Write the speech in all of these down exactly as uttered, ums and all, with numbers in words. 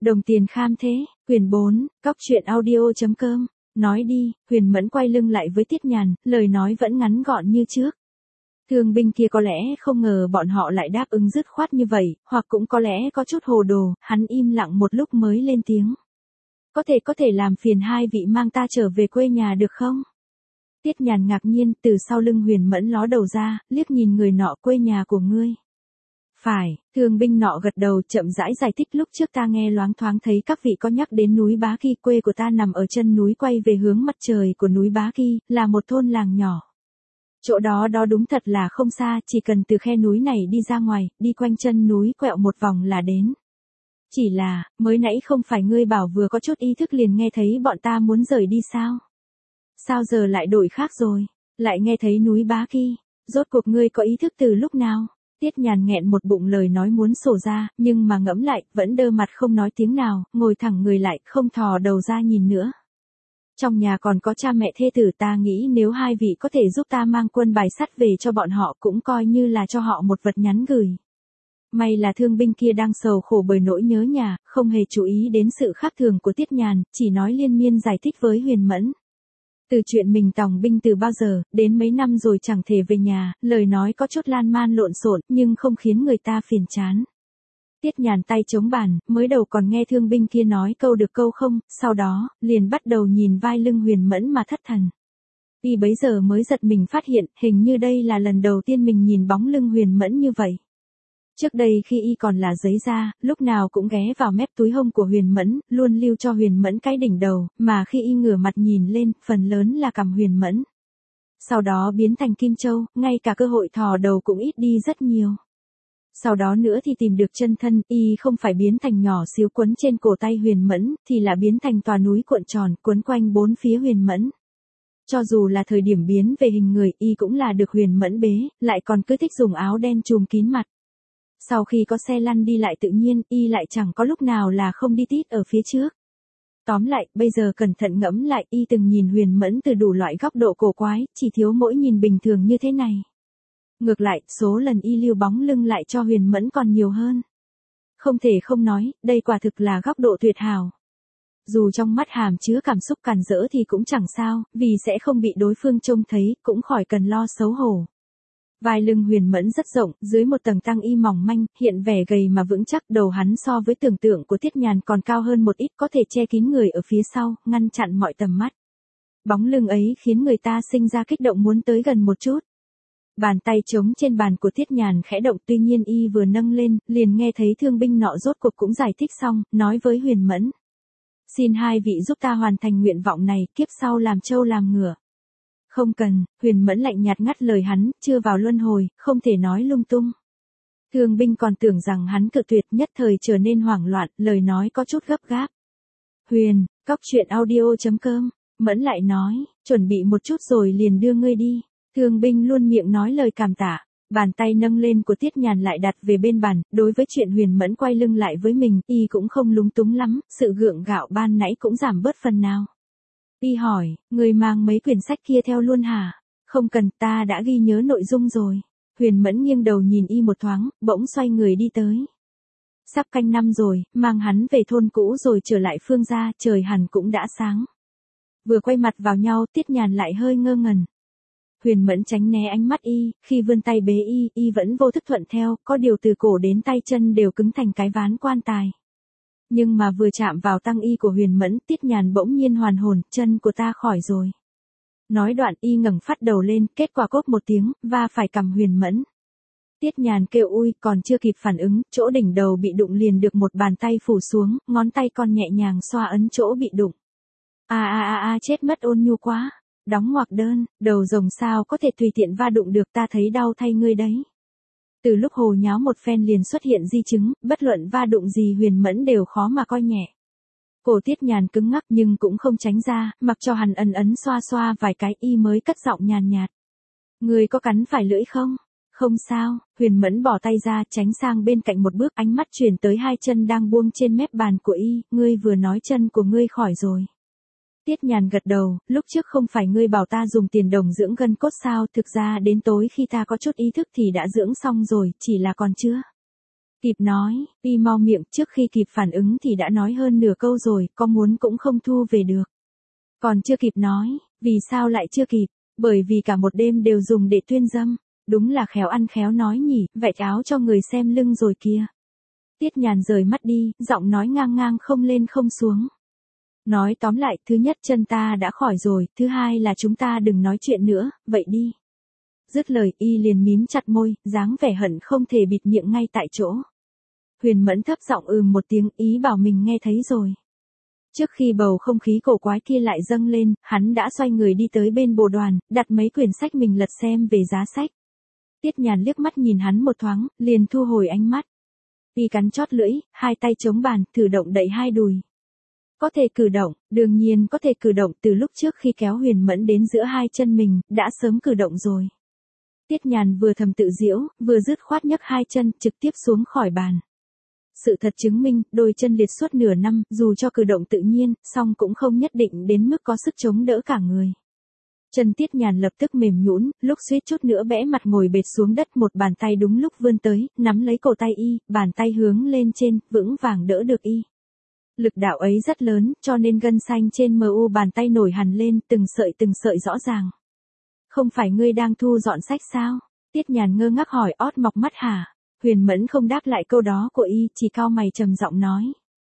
Đồng tiền kham thế, quyển bốn, cóc truyện audio chấm com, nói đi. Huyền Mẫn quay lưng lại với Tiết Nhàn, lời nói vẫn ngắn gọn như trước. Thương binh kia có lẽ không ngờ bọn họ lại đáp ứng dứt khoát như vậy, hoặc cũng có lẽ có chút hồ đồ, hắn im lặng một lúc mới lên tiếng. Có thể có thể làm phiền hai vị mang ta trở về quê nhà được không? Tiết Nhàn ngạc nhiên, từ sau lưng Huyền Mẫn ló đầu ra, liếc nhìn người nọ, quê nhà của ngươi. Phải, thương binh nọ gật đầu chậm rãi giải thích, lúc trước ta nghe loáng thoáng thấy các vị có nhắc đến núi Bá Kỳ, quê của ta nằm ở chân núi quay về hướng mặt trời của núi Bá Kỳ, là một thôn làng nhỏ. Chỗ đó đó đúng thật là không xa, chỉ cần từ khe núi này đi ra ngoài, đi quanh chân núi quẹo một vòng là đến. Chỉ là, mới nãy không phải ngươi bảo vừa có chút ý thức liền nghe thấy bọn ta muốn rời đi sao? Sao giờ lại đổi khác rồi? Lại nghe thấy núi Bá Kỳ, rốt cuộc ngươi có ý thức từ lúc nào? Tiết Nhàn nghẹn một bụng lời nói muốn sổ ra, nhưng mà ngẫm lại, vẫn đơ mặt không nói tiếng nào, ngồi thẳng người lại, không thò đầu ra nhìn nữa. Trong nhà còn có cha mẹ thê tử, ta nghĩ nếu hai vị có thể giúp ta mang quân bài sắt về cho bọn họ cũng coi như là cho họ một vật nhắn gửi. May là thương binh kia đang sầu khổ bởi nỗi nhớ nhà, không hề chú ý đến sự khác thường của Tiết Nhàn, chỉ nói liên miên giải thích với Huyền Mẫn. Từ chuyện mình tòng binh từ bao giờ, đến mấy năm rồi chẳng thể về nhà, lời nói có chút lan man lộn xộn, nhưng không khiến người ta phiền chán. Tiết Nhàn tay chống bàn, mới đầu còn nghe thương binh kia nói câu được câu không, sau đó, liền bắt đầu nhìn vai lưng Huyền Mẫn mà thất thần. Y bấy giờ mới giật mình phát hiện, hình như đây là lần đầu tiên mình nhìn bóng lưng Huyền Mẫn như vậy. Trước đây khi y còn là giấy da, lúc nào cũng ghé vào mép túi hông của Huyền Mẫn, luôn lưu cho Huyền Mẫn cái đỉnh đầu, mà khi y ngửa mặt nhìn lên, phần lớn là cằm Huyền Mẫn. Sau đó biến thành Kim Châu, ngay cả cơ hội thò đầu cũng ít đi rất nhiều. Sau đó nữa thì tìm được chân thân, y không phải biến thành nhỏ xíu quấn trên cổ tay Huyền Mẫn, thì là biến thành tòa núi cuộn tròn, quấn quanh bốn phía Huyền Mẫn. Cho dù là thời điểm biến về hình người, y cũng là được Huyền Mẫn bế, lại còn cứ thích dùng áo đen trùm kín mặt. Sau khi có xe lăn đi lại tự nhiên, y lại chẳng có lúc nào là không đi tít ở phía trước. Tóm lại, bây giờ cẩn thận ngẫm lại, y từng nhìn Huyền Mẫn từ đủ loại góc độ cổ quái, chỉ thiếu mỗi nhìn bình thường như thế này. Ngược lại, số lần y lưu bóng lưng lại cho Huyền Mẫn còn nhiều hơn. Không thể không nói, đây quả thực là góc độ tuyệt hảo. Dù trong mắt hàm chứa cảm xúc càn rỡ thì cũng chẳng sao, vì sẽ không bị đối phương trông thấy, cũng khỏi cần lo xấu hổ. Vai lưng Huyền Mẫn rất rộng, dưới một tầng tăng y mỏng manh, hiện vẻ gầy mà vững chắc, đầu hắn so với tưởng tượng của Tiết Nhàn còn cao hơn một ít, có thể che kín người ở phía sau, ngăn chặn mọi tầm mắt. Bóng lưng ấy khiến người ta sinh ra kích động muốn tới gần một chút. Bàn tay trống trên bàn của Tiết Nhàn khẽ động, tuy nhiên y vừa nâng lên, liền nghe thấy thương binh nọ rốt cuộc cũng giải thích xong, nói với Huyền Mẫn. Xin hai vị giúp ta hoàn thành nguyện vọng này, kiếp sau làm trâu làm ngựa. Không cần, Huyền Mẫn lạnh nhạt ngắt lời hắn, chưa vào luân hồi, không thể nói lung tung. Thương binh còn tưởng rằng hắn cự tuyệt, nhất thời trở nên hoảng loạn, lời nói có chút gấp gáp. Huyền, cóc truyện audio chấm com, Mẫn lại nói, chuẩn bị một chút rồi liền đưa ngươi đi. Thương binh luôn miệng nói lời cảm tạ, bàn tay nâng lên của Tiết Nhàn lại đặt về bên bàn, đối với chuyện Huyền Mẫn quay lưng lại với mình, y cũng không lúng túng lắm, sự gượng gạo ban nãy cũng giảm bớt phần nào. Y hỏi, người mang mấy quyển sách kia theo luôn hả? Không cần, ta đã ghi nhớ nội dung rồi. Huyền Mẫn nghiêng đầu nhìn y một thoáng, bỗng xoay người đi tới. Sắp canh năm rồi, mang hắn về thôn cũ rồi trở lại Phương gia, trời hẳn cũng đã sáng. Vừa quay mặt vào nhau, Tiết Nhàn lại hơi ngơ ngẩn. Huyền Mẫn tránh né ánh mắt y, khi vươn tay bế y, y vẫn vô thức thuận theo, có điều từ cổ đến tay chân đều cứng thành cái ván quan tài. Nhưng mà vừa chạm vào tăng y của Huyền Mẫn, Tiết Nhàn bỗng nhiên hoàn hồn, chân của ta khỏi rồi. Nói đoạn y ngẩng phát đầu lên, kết quả cốp một tiếng, va phải cằm Huyền Mẫn. Tiết Nhàn kêu ui, còn chưa kịp phản ứng, chỗ đỉnh đầu bị đụng liền được một bàn tay phủ xuống, ngón tay còn nhẹ nhàng xoa ấn chỗ bị đụng. A a a a chết mất ôn nhu quá. Đóng ngoặc đơn, đầu rồng sao có thể tùy tiện va đụng được, ta thấy đau thay ngươi đấy. Từ lúc hồ nháo một phen liền xuất hiện di chứng, bất luận va đụng gì Huyền Mẫn đều khó mà coi nhẹ. Cổ Tiết Nhàn cứng ngắc nhưng cũng không tránh ra, mặc cho hắn ấn ấn xoa xoa vài cái, y mới cất giọng nhàn nhạt. Ngươi có cắn phải lưỡi không? Không sao, Huyền Mẫn bỏ tay ra, tránh sang bên cạnh một bước, ánh mắt chuyển tới hai chân đang buông trên mép bàn của y, ngươi vừa nói chân của ngươi khỏi rồi. Tiết Nhàn gật đầu, lúc trước không phải ngươi bảo ta dùng tiền đồng dưỡng gân cốt sao, thực ra đến tối khi ta có chút ý thức thì đã dưỡng xong rồi, chỉ là còn chưa. Kịp nói, y mau miệng, trước khi kịp phản ứng thì đã nói hơn nửa câu rồi, có muốn cũng không thu về được. Còn chưa kịp nói, vì sao lại chưa kịp? Bởi vì cả một đêm đều dùng để tuyên dâm. Đúng là khéo ăn khéo nói nhỉ, vạch áo cho người xem lưng rồi kia. Tiết Nhàn rời mắt đi, giọng nói ngang ngang không lên không xuống. Nói tóm lại, thứ nhất chân ta đã khỏi rồi, thứ hai là chúng ta đừng nói chuyện nữa, vậy đi. Dứt lời, y liền mím chặt môi, dáng vẻ hận không thể bịt miệng ngay tại chỗ. Huyền Mẫn thấp giọng ừm một tiếng, ý bảo mình nghe thấy rồi. Trước khi bầu không khí cổ quái kia lại dâng lên, hắn đã xoay người đi tới bên bồ đoàn, đặt mấy quyển sách mình lật xem về giá sách. Tiết Nhàn liếc mắt nhìn hắn một thoáng, liền thu hồi ánh mắt. Y cắn chót lưỡi, hai tay chống bàn, thử động đẩy hai đùi. Có thể cử động, đương nhiên có thể cử động, từ lúc trước khi kéo Huyền Mẫn đến giữa hai chân mình, đã sớm cử động rồi. Tiết Nhàn vừa thầm tự giễu, vừa dứt khoát nhấc hai chân, trực tiếp xuống khỏi bàn. Sự thật chứng minh, đôi chân liệt suốt nửa năm, dù cho cử động tự nhiên, song cũng không nhất định đến mức có sức chống đỡ cả người. Chân Tiết Nhàn lập tức mềm nhũn, lúc suýt chút nữa bẽ mặt ngồi bệt xuống đất, một bàn tay đúng lúc vươn tới, nắm lấy cổ tay y, bàn tay hướng lên trên, vững vàng đỡ được y. Lực đạo ấy rất lớn, cho nên gân xanh trên mu bàn tay nổi hằn lên, từng sợi từng sợi rõ ràng. Không phải ngươi đang thu dọn sách sao? Tiết Nhàn ngơ ngác hỏi, ót mọc mắt hả? Huyền Mẫn không đáp lại câu đó của y, chỉ cau mày trầm giọng nói.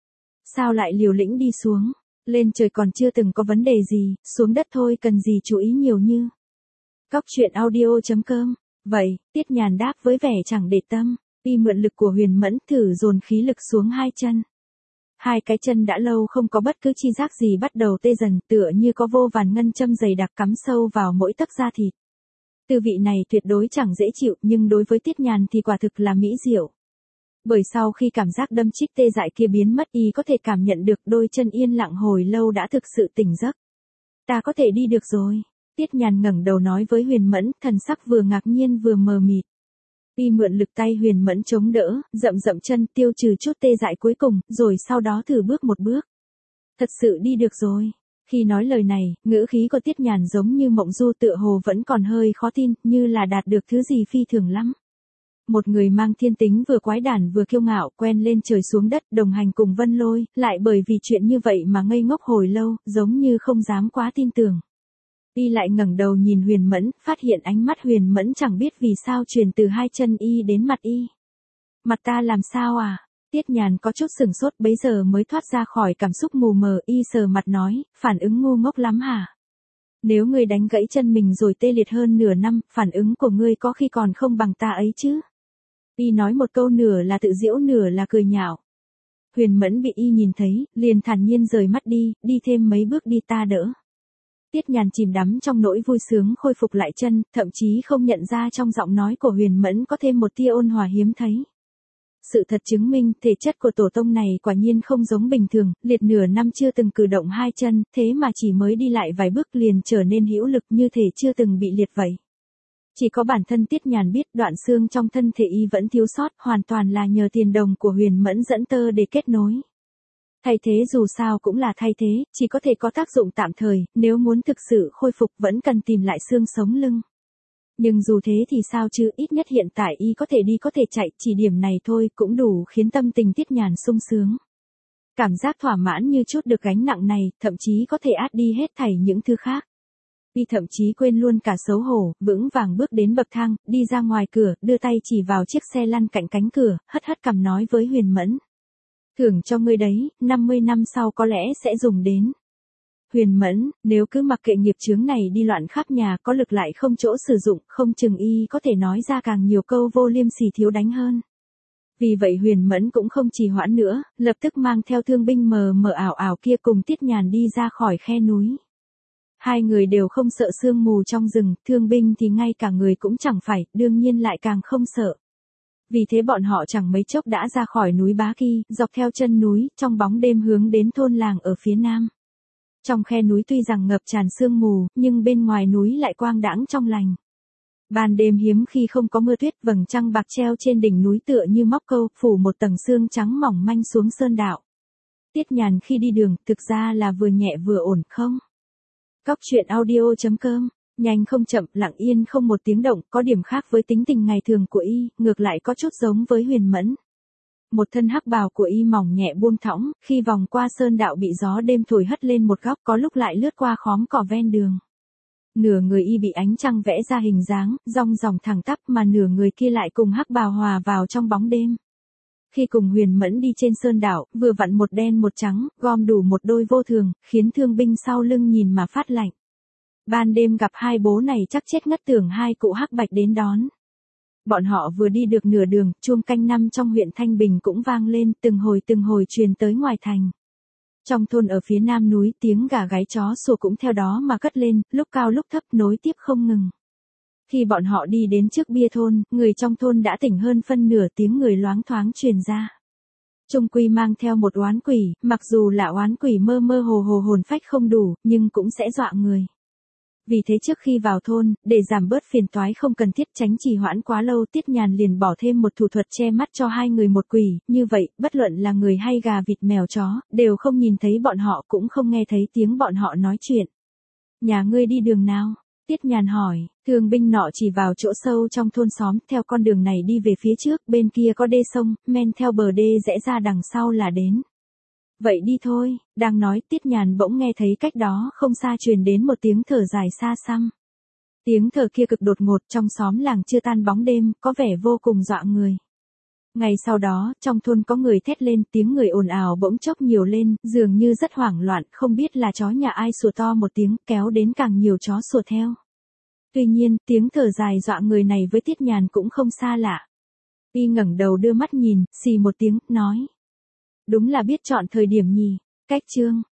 Sao lại liều lĩnh đi xuống? Lên trời còn chưa từng có vấn đề gì, xuống đất thôi cần gì chú ý nhiều như. Cóc truyện audio chấm com. Vậy, Tiết Nhàn đáp với vẻ chẳng để tâm, y mượn lực của Huyền Mẫn thử dồn khí lực xuống hai chân. Hai cái chân đã lâu không có bất cứ chi giác gì bắt đầu tê dần, tựa như có vô vàn ngân châm dày đặc cắm sâu vào mỗi tấc da thịt. Tư vị này tuyệt đối chẳng dễ chịu, nhưng đối với Tiết Nhàn thì quả thực là mỹ diệu. Bởi sau khi cảm giác đâm chích tê dại kia biến mất, y có thể cảm nhận được đôi chân yên lặng hồi lâu đã thực sự tỉnh giấc. Ta có thể đi được rồi. Tiết Nhàn ngẩng đầu nói với Huyền Mẫn, thần sắc vừa ngạc nhiên vừa mờ mịt. Y mượn lực tay Huyền Mẫn chống đỡ, dậm dậm chân tiêu trừ chút tê dại cuối cùng, rồi sau đó thử bước một bước. Thật sự đi được rồi. Khi nói lời này, ngữ khí của Tiết Nhàn giống như mộng du, tựa hồ vẫn còn hơi khó tin, như là đạt được thứ gì phi thường lắm. Một người mang thiên tính vừa quái đản vừa kiêu ngạo, quen lên trời xuống đất, đồng hành cùng Vân Lôi, lại bởi vì chuyện như vậy mà ngây ngốc hồi lâu, giống như không dám quá tin tưởng. Y lại ngẩng đầu nhìn Huyền Mẫn, phát hiện ánh mắt Huyền Mẫn chẳng biết vì sao truyền từ hai chân y đến mặt y. Mặt ta làm sao à? Tiết Nhàn có chút sửng sốt, bấy giờ mới thoát ra khỏi cảm xúc mù mờ, y sờ mặt nói, phản ứng ngu ngốc lắm hả? Nếu ngươi đánh gãy chân mình rồi tê liệt hơn nửa năm, phản ứng của ngươi có khi còn không bằng ta ấy chứ? Y nói một câu nửa là tự giễu nửa là cười nhạo. Huyền Mẫn bị y nhìn thấy, liền thản nhiên rời mắt đi, đi thêm mấy bước đi ta đỡ. Tiết Nhàn chìm đắm trong nỗi vui sướng khôi phục lại chân, thậm chí không nhận ra trong giọng nói của Huyền Mẫn có thêm một tia ôn hòa hiếm thấy. Sự thật chứng minh, thể chất của tổ tông này quả nhiên không giống bình thường, liệt nửa năm chưa từng cử động hai chân, thế mà chỉ mới đi lại vài bước liền trở nên hữu lực như thể chưa từng bị liệt vậy. Chỉ có bản thân Tiết Nhàn biết đoạn xương trong thân thể y vẫn thiếu sót, hoàn toàn là nhờ tiền đồng của Huyền Mẫn dẫn tơ để kết nối. Thay thế dù sao cũng là thay thế, chỉ có thể có tác dụng tạm thời, nếu muốn thực sự khôi phục vẫn cần tìm lại xương sống lưng. Nhưng dù thế thì sao chứ, ít nhất hiện tại y có thể đi có thể chạy, chỉ điểm này thôi cũng đủ khiến tâm tình Tiết Nhàn sung sướng. Cảm giác thỏa mãn như chút được gánh nặng này, thậm chí có thể át đi hết thảy những thứ khác. Y thậm chí quên luôn cả xấu hổ, vững vàng bước đến bậc thang, đi ra ngoài cửa, đưa tay chỉ vào chiếc xe lăn cạnh cánh cửa, hất hất cằm nói với Huyền Mẫn. Thưởng cho ngươi đấy, năm mươi năm sau có lẽ sẽ dùng đến. Huyền Mẫn, nếu cứ mặc kệ nghiệp chướng này đi loạn khắp nhà, có lực lại không chỗ sử dụng, không chừng y có thể nói ra càng nhiều câu vô liêm sỉ thiếu đánh hơn. Vì vậy Huyền Mẫn cũng không trì hoãn nữa, lập tức mang theo thương binh mờ mờ ảo ảo kia cùng Tiết Nhàn đi ra khỏi khe núi. Hai người đều không sợ sương mù trong rừng, thương binh thì ngay cả người cũng chẳng phải, đương nhiên lại càng không sợ. Vì thế bọn họ chẳng mấy chốc đã ra khỏi núi Bá Kỳ, dọc theo chân núi, trong bóng đêm hướng đến thôn làng ở phía nam. Trong khe núi tuy rằng ngập tràn sương mù, nhưng bên ngoài núi lại quang đãng trong lành. Ban đêm hiếm khi không có mưa tuyết, vầng trăng bạc treo trên đỉnh núi tựa như móc câu, phủ một tầng sương trắng mỏng manh xuống sơn đạo. Tiết Nhàn khi đi đường, thực ra là vừa nhẹ vừa ổn không? Cóc truyện audio chấm com, nhanh không chậm, lặng yên không một tiếng động, có điểm khác với tính tình ngày thường của y, ngược lại có chút giống với Huyền Mẫn. một thân hắc bào của y mỏng nhẹ buông thõng, khi vòng qua sơn đạo bị gió đêm thổi hất lên một góc, có lúc lại lướt qua khóm cỏ ven đường. Nửa người y bị ánh trăng vẽ ra hình dáng, rong ròng thẳng tắp, mà nửa người kia lại cùng hắc bào hòa vào trong bóng đêm. Khi cùng Huyền Mẫn đi trên sơn đảo, vừa vặn một đen một trắng, gom đủ một đôi vô thường, khiến thương binh sau lưng nhìn mà phát lạnh. Ban đêm gặp hai bố này chắc chết ngất, tưởng hai cụ hắc bạch đến đón. Bọn họ vừa đi được nửa đường, chuông canh năm trong huyện Thanh Bình cũng vang lên, từng hồi từng hồi truyền tới ngoài thành. Trong thôn ở phía nam núi, tiếng gà gáy chó sủa cũng theo đó mà cất lên, lúc cao lúc thấp nối tiếp không ngừng. Khi bọn họ đi đến trước bia thôn, người trong thôn đã tỉnh hơn phân nửa, tiếng người loáng thoáng truyền ra. Trung quy mang theo một oán quỷ, mặc dù là oán quỷ mơ mơ hồ hồ hồn phách không đủ, nhưng cũng sẽ dọa người. Vì thế trước khi vào thôn, để giảm bớt phiền toái không cần thiết, tránh trì hoãn quá lâu, Tiết Nhàn liền bỏ thêm một thủ thuật che mắt cho hai người một quỷ, như vậy, bất luận là người hay gà vịt mèo chó, đều không nhìn thấy bọn họ, cũng không nghe thấy tiếng bọn họ nói chuyện. Nhà ngươi đi đường nào? Tiết Nhàn hỏi. Thương binh nọ chỉ vào chỗ sâu trong thôn xóm, theo con đường này đi về phía trước, bên kia có đê sông, men theo bờ đê rẽ ra đằng sau là đến. Vậy đi thôi, đang nói, Tiết Nhàn bỗng nghe thấy cách đó không xa truyền đến một tiếng thở dài xa xăm. Tiếng thở kia cực đột ngột, trong xóm làng chưa tan bóng đêm, có vẻ vô cùng dọa người. Ngày sau đó, trong thôn có người thét lên, tiếng người ồn ào bỗng chốc nhiều lên, dường như rất hoảng loạn, không biết là chó nhà ai sủa to một tiếng, kéo đến càng nhiều chó sủa theo. Tuy nhiên, tiếng thở dài dọa người này với Tiết Nhàn cũng không xa lạ. Y ngẩng đầu đưa mắt nhìn, xì một tiếng, nói. Đúng là biết chọn thời điểm nhỉ. Cách chương.